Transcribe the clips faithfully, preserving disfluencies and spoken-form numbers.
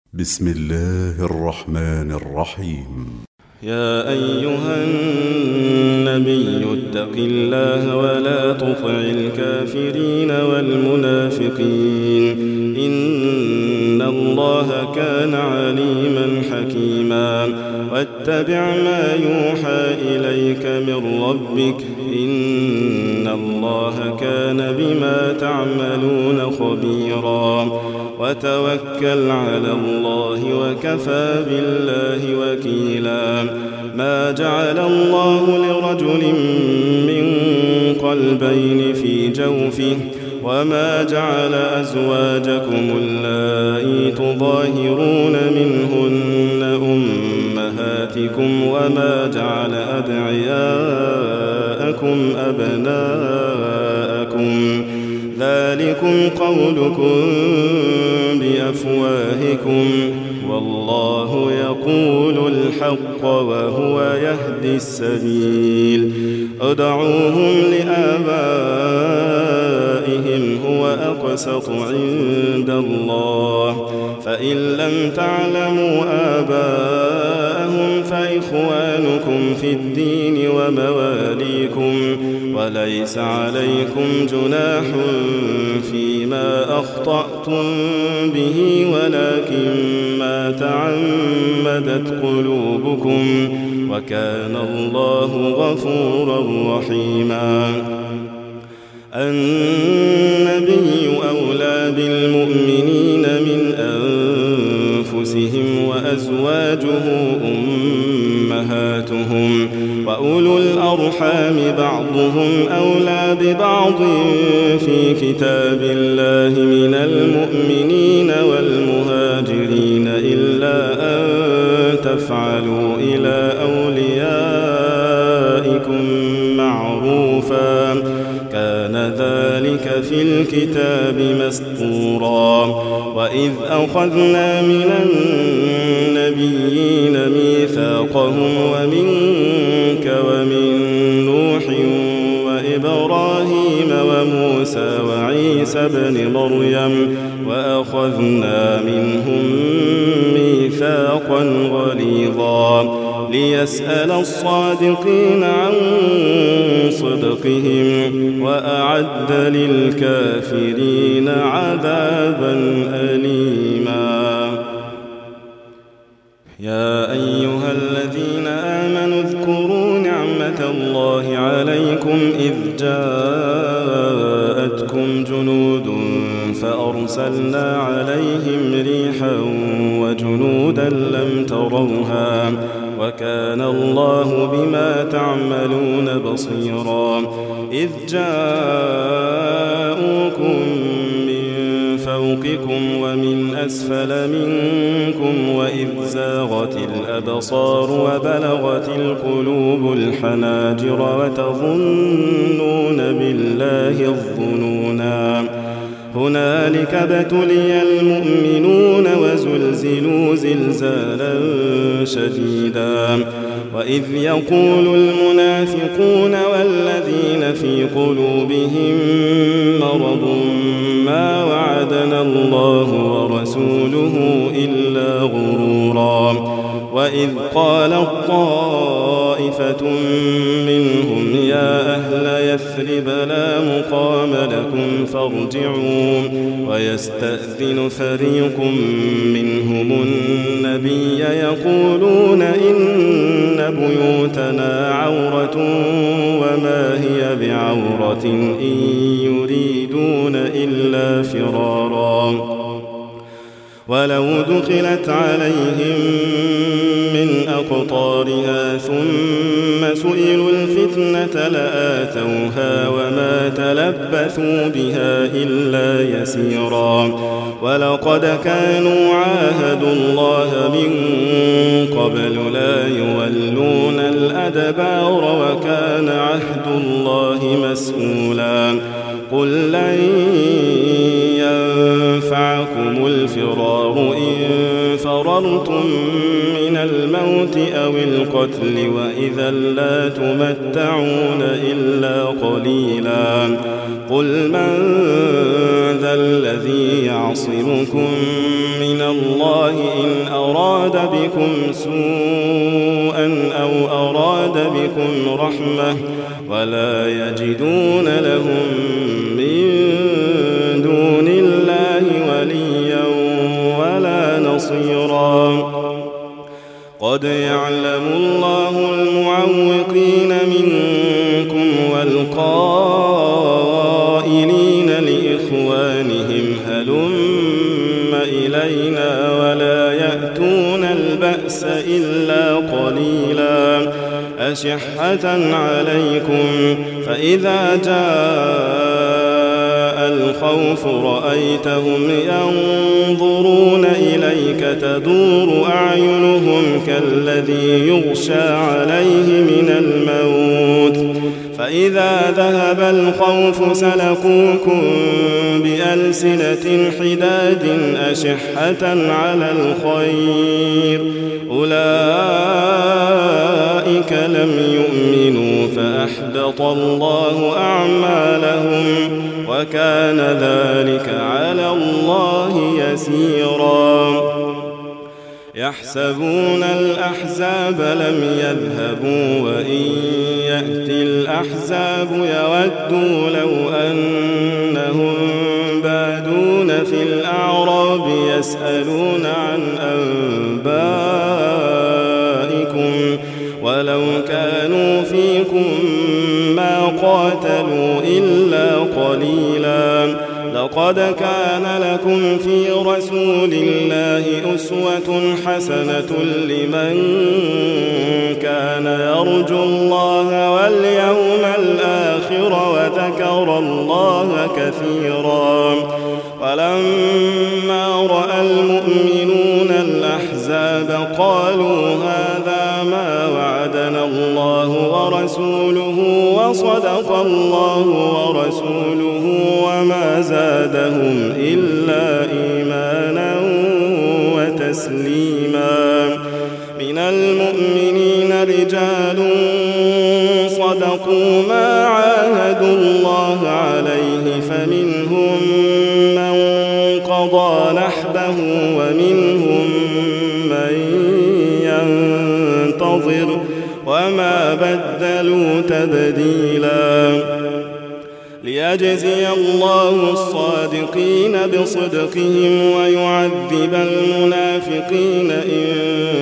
بسم الله الرحمن الرحيم. يا أيها النبي اتق الله ولا تطع الكافرين والمنافقين إن الله كان عليما حكيما واتبع ما يوحى إليك من ربك إن الله كان بما تعملون خبيرا وتوكل على الله وكفى بالله وكيلا ما جعل الله لرجل من قلبين في جوفه وما جعل أزواجكم اللائي تظاهرون منهن أمهاتكم وما جعل أدعياءكم أبناءكم ذلكم قولكم بأفواهكم والله يقول الحق وهو يهدي السبيل ادعوهم لآبائهم هو أقسط عند الله فإن لم تعلموا آباءهم فإخوانكم في الدين ومواليكم وليس عليكم جناح فيما أخطأتم به ولكن ما تعمدت قلوبكم وكان الله غفورا رحيما النبي أولى بالمؤمنين من أنفسهم وأزواجه أمهاتهم وأولو الأرحام بعضهم أولى ببعض في كتاب الله من المؤمنين والمهاجرين إلا أن تفعلوا إلى أوليائكم معروفا كان ذلك في الكتاب مسطورا وإذ أخذنا من النبيين ميثاقهم ومنك ومن نوح وإبراهيم وموسى وعيسى بن مريم وأخذنا منهم ميثاقا غليظا ليسأل الصادقين عن صدقهم وأعد للكافرين عذابا أليما يا أيها الذين آمنوا اذكروا نعمة الله عليكم إذ جاءتكم جنود فأرسلنا عليهم ريحا وجنودا لم تروها وكان الله بما تعملون بصيرا إذ جاءوكم من فوقكم ومن أسفل منكم وإذ زاغت الأبصار وبلغت القلوب الحناجر وتظنون بالله الظنونا هنالك ابتلي المؤمنون وزلزلوا زلزالا شديدا وإذ يقول المنافقون والذين في قلوبهم مرض ما وعدنا الله ورسوله إلا غرورا وإذ قالت طائفة منهم يا أهل يثرب لا مقام لكم فارجعوا ويستأذن فريق منهم النبي يقولون إن بيوتنا عورة وما هي بعورة إن يريدون إلا فرارا ولو دخلت عليهم من أقطارها ثم سئلوا الفتنة لآتوها وما تلبثوا بها إلا يسيرا ولقد كانوا عاهدوا الله من قبل لا يولون الأدبار وكان عهد الله مسؤولا قل لن ينفعكم الفرار إن فررتم من الموت أو القتل وإذا لا تمتعون إلا قليلا قل من ذا الذي يعصمكم من الله إن أراد بكم سوءا أو أراد بكم رحمة ولا يجدون لهم من دون الله وليا ولا نصيرا. قد يعلم الله المعوقين منكم والقائلين لإخوانهم هلم إلينا ولا يأتون البأس إلا قليلا أشحة عليكم فإذا جاء الخوف رأيتهم ينظرون إليك تدور أعينهم كالذي يغشى عليه من الموت فإذا ذهب الخوف سلكوكم بألسنة حداد أشحة على الخير أولئك لم يؤمنوا فأحبط الله أعمالهم وكان ذلك على الله يسيرا. يحسبون الأحزاب لم يذهبوا وإن يأتي الأحزاب يودوا لو أنهم بادون في الأعراب يسألون عن أنبائكم ولو كانوا فيكم ما قاتلوا إلا قليلا. لقد كان لكم في رسول الله أسوة حسنة لمن كان يرجو الله واليوم الآخر وذكر الله كثيرا. ولما رأى المؤمنون الأحزاب قالوا هذا ما وعدنا الله ورسوله وصدق الله ورسوله وما زادهم إلا إيمانا وتسليما. من المؤمنين رجال صدقوا ما عاهدوا الله عليه فمنهم من قضى نحبه ومنهم من ينتظر وما بدلوا تبديلا. ليجزي الله الصادقين بصدقهم ويعذب المنافقين إن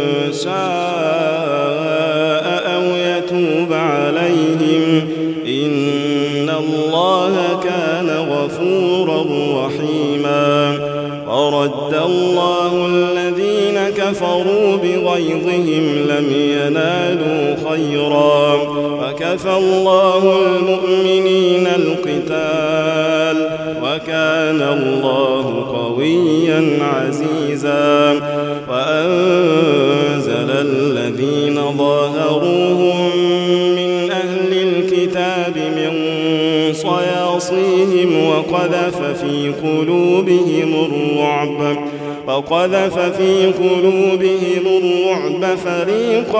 شاء أو يتوب عليهم إن الله كان غفورا رحيما. ورد الله الذين كفروا بغيظهم لم ينالوا خيرا وكفى الله المؤمنين القتال وكان الله قويا عزيزا. وأنزل الذين ظاهروهم من أهل الكتاب من صياصيهم وقذف في قلوبهم الرعب وقذف في قلوبهم الرعب فريقا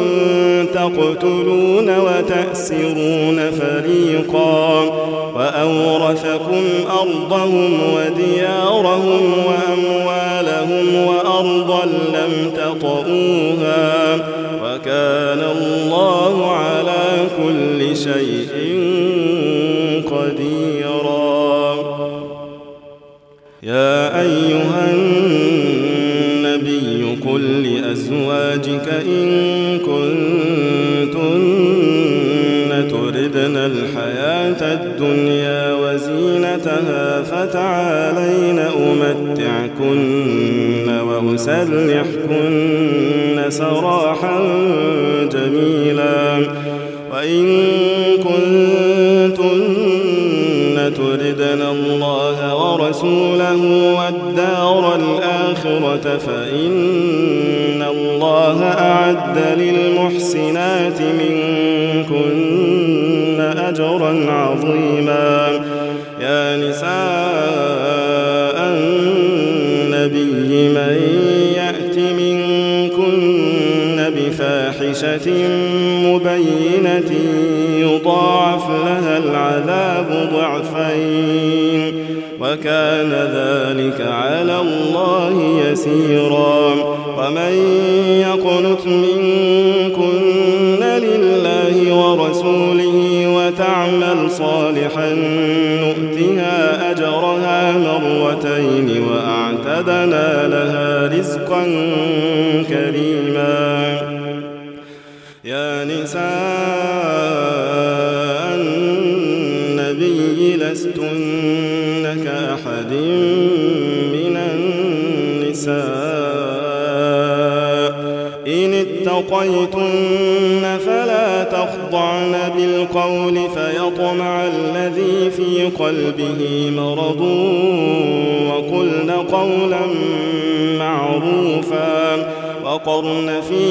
تقتلون وتأسرون فريقا وأورثكم أرضهم وديارهم وأموالهم وأرضا لم تطئوها وكان الله على كل شيء قديرا. يا أيها النبي قل لأزواجك إن كنتن تردن الحياة الدنيا وزينتها فتعالين أمتعكن وأسرحكن سراحا جميلا. وإن كنتن تردن الله ورسوله والدار الآخرة فإن الله أعد للمحسنات منكن أجرا عظيما. يا نساء النبي من يأت منكن بفاحشة مبينة يضاعف لها العذاب ضعفين وكان ذلك على الله يسيرا. ومن يقنت منكن لله ورسوله وتعمل صالحا نؤتها أجرها مرتين وأعتدنا لها رزقا كريما. يا نساء النبي لستن كأحد من النساء إن اتقيتن فلا تخضعن بالقول فيطمع الذي في قلبه مرض وقلن قولا معروفا وقرن في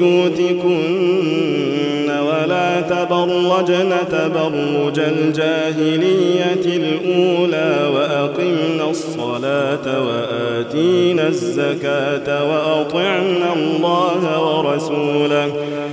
بيوتكن ولا تبرجن تبرج الجاهلية الأولى وأقمن الصلاة وآتينا الزكاة وأطعن الله ورسوله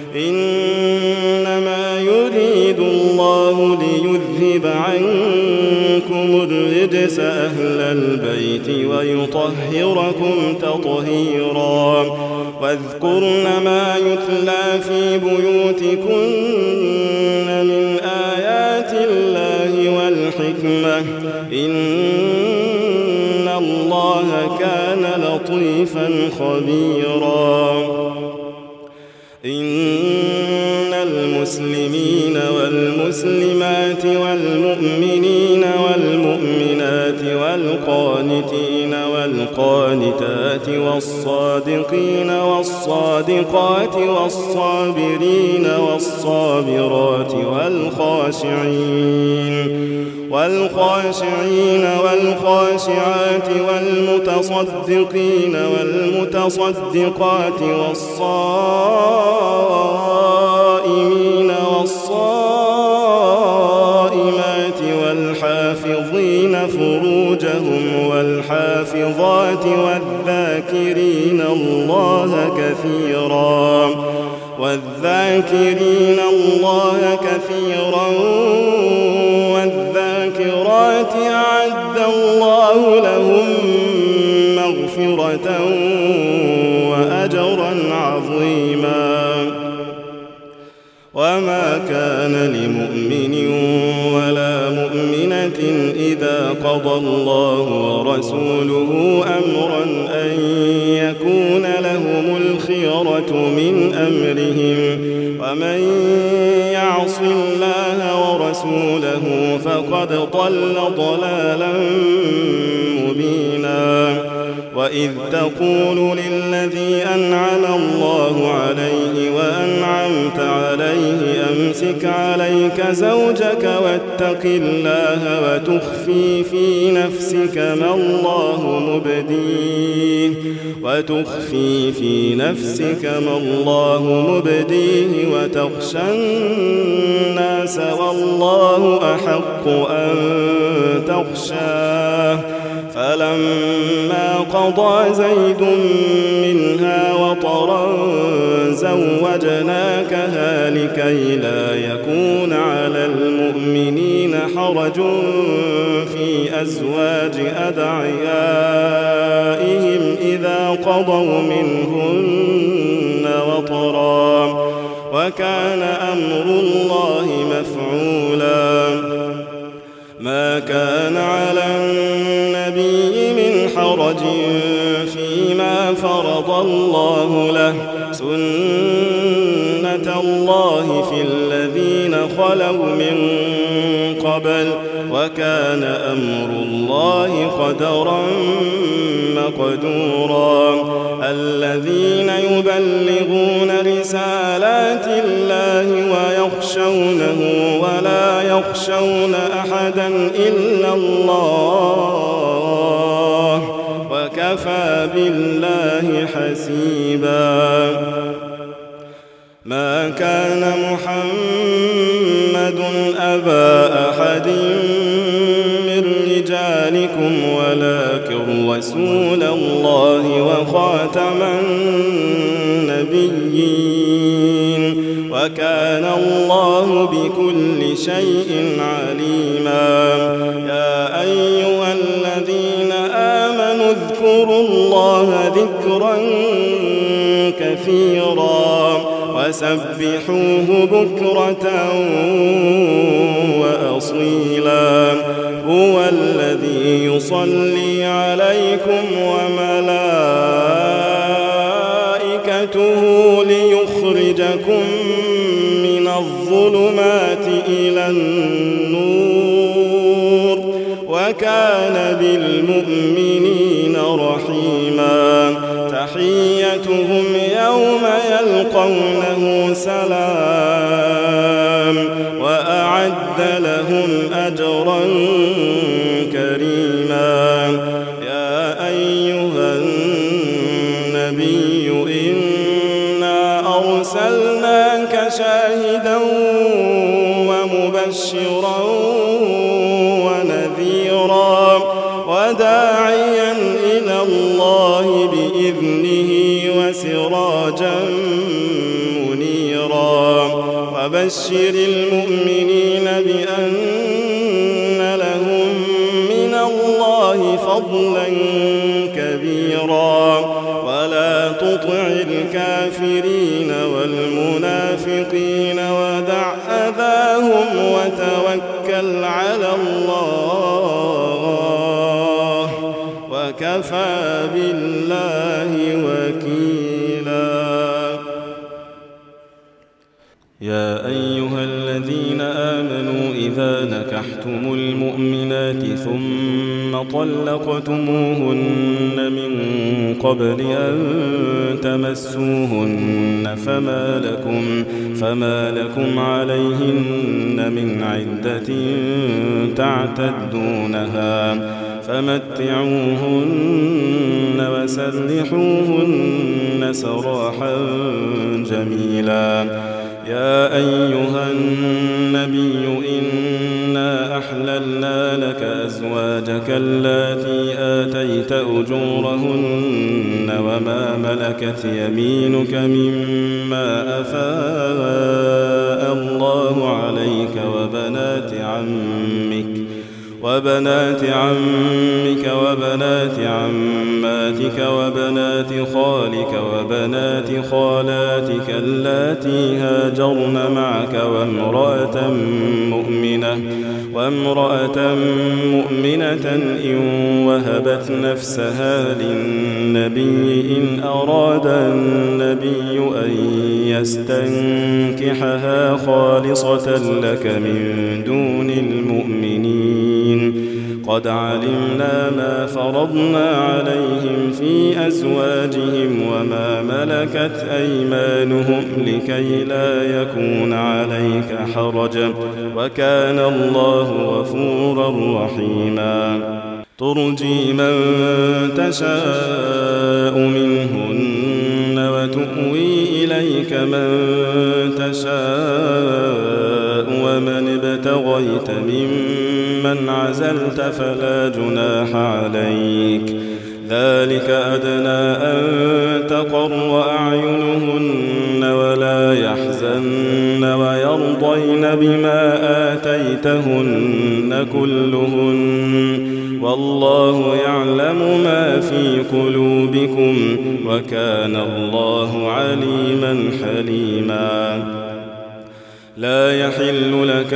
إنما يريد الله ليذهب عنكم الرجس أهل البيت ويطهركم تطهيرا. واذكرن ما يتلى في بيوتكن من آيات الله والحكمة إن الله كان لطيفا خبيرا. إن المسلمين والمسلمات والمؤمنين والمؤمنات والقانتين والقانتات والصادقين والصادقات والصابرين والصابرات والخاشعين والخاشعين والخاشعات والمتصدقين والمتصدقات والصائمين والصائمات والحافظين فروجهم والحافظات والذاكرين الله كثيرا والذاكرين الله كثيرا والذاكرات أعد الله لهم مغفرة وأجرا عظيما. وما كان لمؤمن ولا مؤمنة إذا قضى الله ورسوله أمرا أن يكون لهم الخيرة من أمرهم ومن يعص الله ورسوله فقد ضل ضلالا مبينا. وإذ تقول للذي أنعم الله عليه وأنعمت عليه أمسك عليك زوجك واتق الله وتخفي في نفسك ما الله مبديه وتخفي في نفسك ما الله مبديه وتخشى الناس والله أحق أن تخشاه. فلما قضى زيد منها وطرا زوجناكها لكي لا يكون على المؤمنين حرج في أزواج أدعيائهم إذا قضوا منهن وطرا وكان أمر الله مفعولا. ما كان على النبي من حرج فيما فرض الله له سنة الله في الذين خلوا من قبل وكان أمر الله قدرا مقدورا. الذين يبلغون رسالات الله ويخشونه ولا يخشون أحدا إلا الله وكفى بالله حسيبا. ما كان محمد أبا أحد من رجالكم ولكن رسول الله وخاتم النبيين وكان الله بكل شيء عليما. يا أيها الذين الله ذكرا كثيرا وسبحوه بكرة وأصيلا هو الذي يصلي عليكم وملائكته ليخرجكم من الظلمات إلى النور وكان بالمؤمنين رحيما تحيتهم يوم يلقونه سلام وأعد لهم أجرا كريما يا أيها النبي إنا أرسلناك شاهدا ومبشرا ونذيرا وداعيا إلى الله بإذنه وسراجا منيرا وبشر المؤمنين بأن لهم من الله فضلا كبيرا ولا تطع الكافرين والمنافقين ودع أذاهم وتوكل على الله وكفى بالله وكيلا يا أيها الذين آمنوا إذا نكحتم المؤمنات ثم طلقتموهن من قبل أن تمسوهن فما لكم, فما لكم عليهن من عدة تعتدونها فمتعوهن وسرحوهن سراحا جميلا يا أيها النبي إنا أحللنا لك أزواجك اللاتي آتيت أجورهن وما ملكت يمينك مما أفاء الله عليك وبنات عمك وبنات عمك وبنات عماتك وبنات خالك وبنات خالاتك اللاتي هاجرن معك وامرأة مؤمنة وامرأة مؤمنة إن وهبت نفسها للنبي إن أراد النبي أن يستنكحها خالصة لك من دون المؤمنين قد علمنا ما فرضنا عليهم في أزواجهم وما ملكت أيمانهم لكي لا يكون عليك حرج وكان الله غفورا رحيما ترجي من تشاء منهن وتؤوي إليك من تشاء ومن ابتغيت ممن عزلت فلا جناح عليك ذلك أدنى أن تقر أعينهن ولا يحزن ويرضين بما آتيتهن كلهن والله يعلم ما في قلوبكم وكان الله عليما حليما لا يحل لك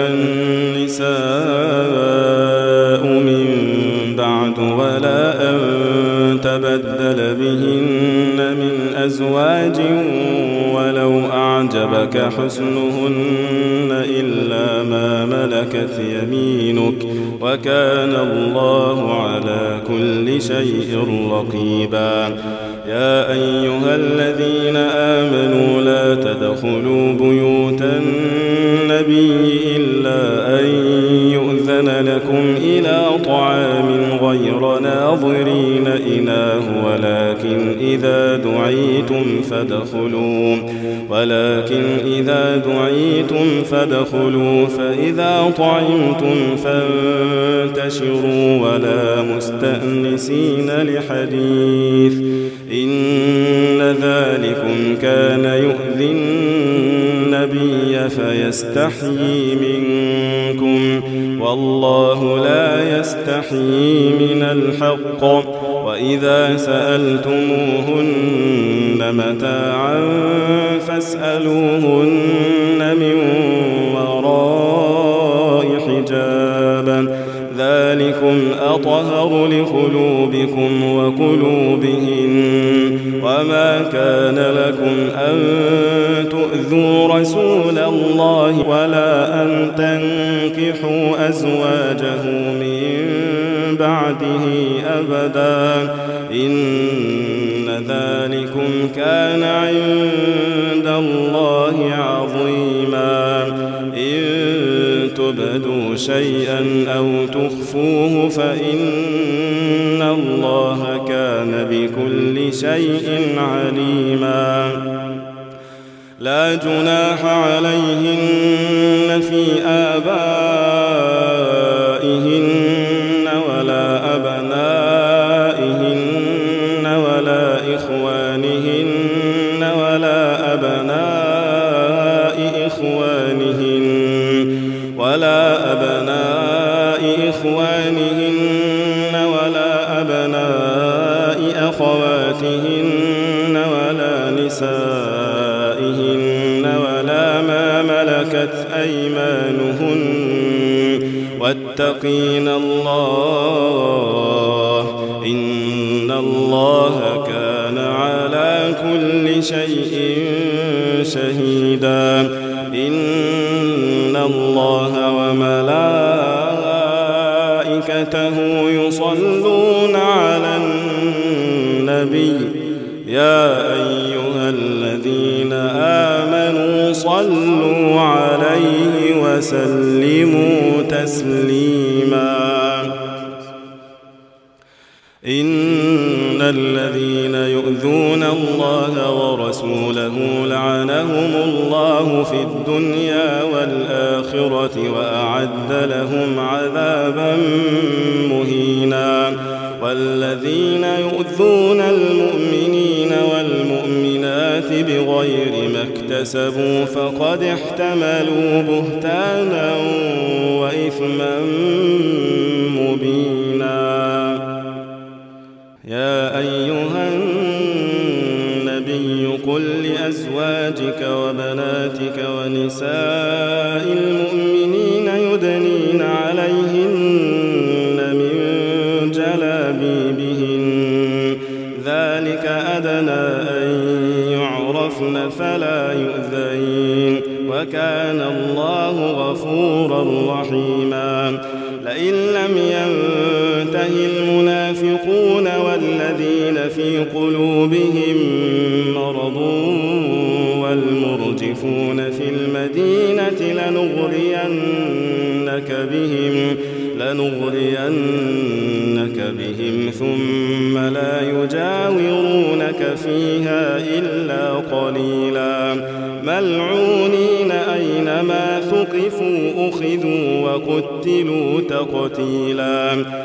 النساء من بعد ولا أن تبدل بهن من أزواج ولو أعجبك حسنهن إلا ما ملكت يمينك وكان الله على كل شيء رقيبا يا أيها الذين آمنوا لا تدخلوا بيوت النبي إلا أن يؤذن لكم إلى طعام غير ناظرين إناه ولكن إذا دعيتم فادخلوا ولكن إذا دعيتم فادخلوا فإذا طعمتم فانتشروا ولا مستأنسين لحديث إن ذلكم كان يؤذي النبي فيستحيي منكم والله لا يستحيي من الحق وإذا سألتموهن متاعا فاسألوهن من وراء حجاب ذلكم أطهر لقلوبكم وقلوبهن وما كان لكم أن تؤذوا رسول الله ولا أن تنكحوا أزواجه من بعده أبدا إن ذلكم كان عند الله عظيما إن تبدوا شيئا أو تخفوه فإن الله كان بكل شيء عليما لا جناح عليهن في آبائهن ولا أبنائهن ولا إخوانهن ولا أبناء إخوانهن ولا أبناء إخوانهن ولا أبناء أخواتهن ولا نسائهن ولا ما ملكت أيمانهن واتقين الله إن الله كان على كل شيء شهيدا إن الله وملائكته يصلون على النبي يا أيها الذين آمنوا صلوا عليه وسلموا تسليما إن الذين يؤذون الله ورسوله لعنهم الله في الدنيا والآخرة وأعد لهم عذابا مهينا والذين يؤذون المؤمنين والمؤمنات بغير ما اكتسبوا فقد احتملوا بهتانا وإثما مبينا يا أيها النبي قل لأزواجك وبناتك ونساء المؤمنين يدنين عليهن من جلابيبهن ذلك أدنى أن يعرفن فلا يؤذين وكان الله غفورا رحيما لئن لم ينته المنافقون والذين في قلوبهم مرض والمرجفون في المدينة لنغرينك بهم لنغرينك بهم ثم لا يجاورونك فيها إلا قليلا ملعونين أينما ثقفوا أخذوا وقتلوا تقتيلا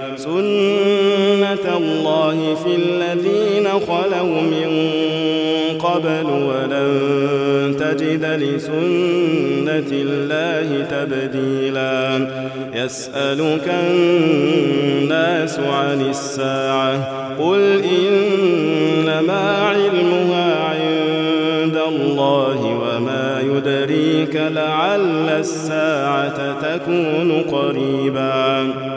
سنة الله في الذين خلوا من قبل ولن تجد لسنة الله تبديلا يسألك الناس عن الساعة قل إنما علمها عند الله وما يدريك لعل الساعة تكون قريبا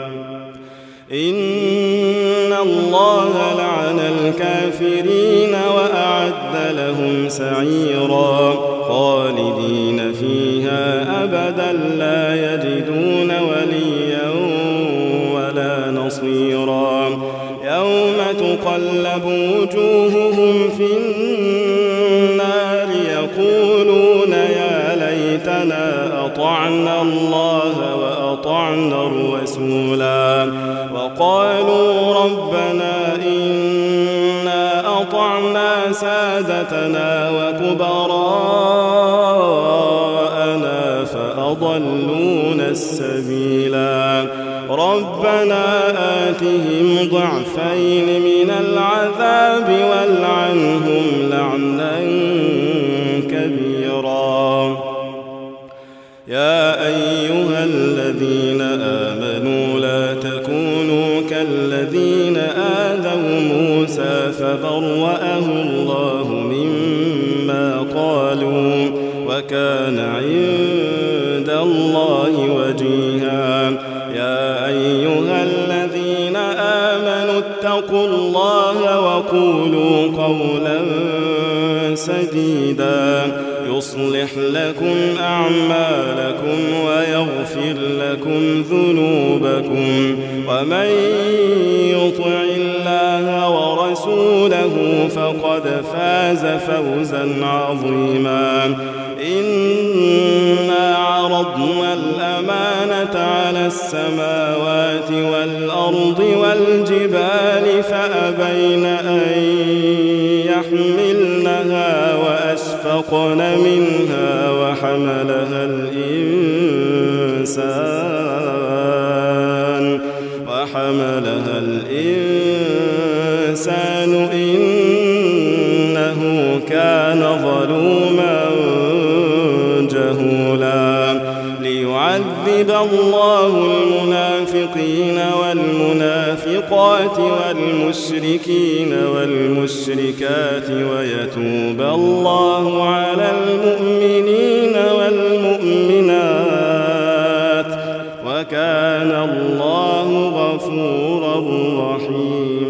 إن الله لعن الكافرين وأعد لهم سعيرا خالدين فيها أبدا لا يجدون وليا ولا نصيرا يوم تقلب وجوههم في النار يقولون يا ليتنا أطعنا الله وأطعنا الرسولا وقالوا ربنا إنا أطعنا سادتنا وكبراءنا فأضلونا السبيلا ربنا آتهم ضعفين من العذاب والعنهم لعنا كبيرا يا أيها الذين آمنوا فبرأه الله مما قالوا وكان عند الله وجيها. يا أيها الذين آمنوا اتقوا الله وقولوا قولا سديدا يصلح لكم أعمالكم ويغفر لكم ذنوبكم ومن يطع الله ورسوله فقد فاز فوزا عظيما. إنا عرضنا الأمانة على السماوات والأرض والجبال فأبين أن يحملنها وأشفقن منها وحملها الإنسان وحملها الإنسان إنه كان ظلوما جهولا. ليعذب الله المنافقين والمنافقات والمشركين والمشركات ويتوب الله على المؤمنين والمؤمنات وكان الله غفورا رحيما.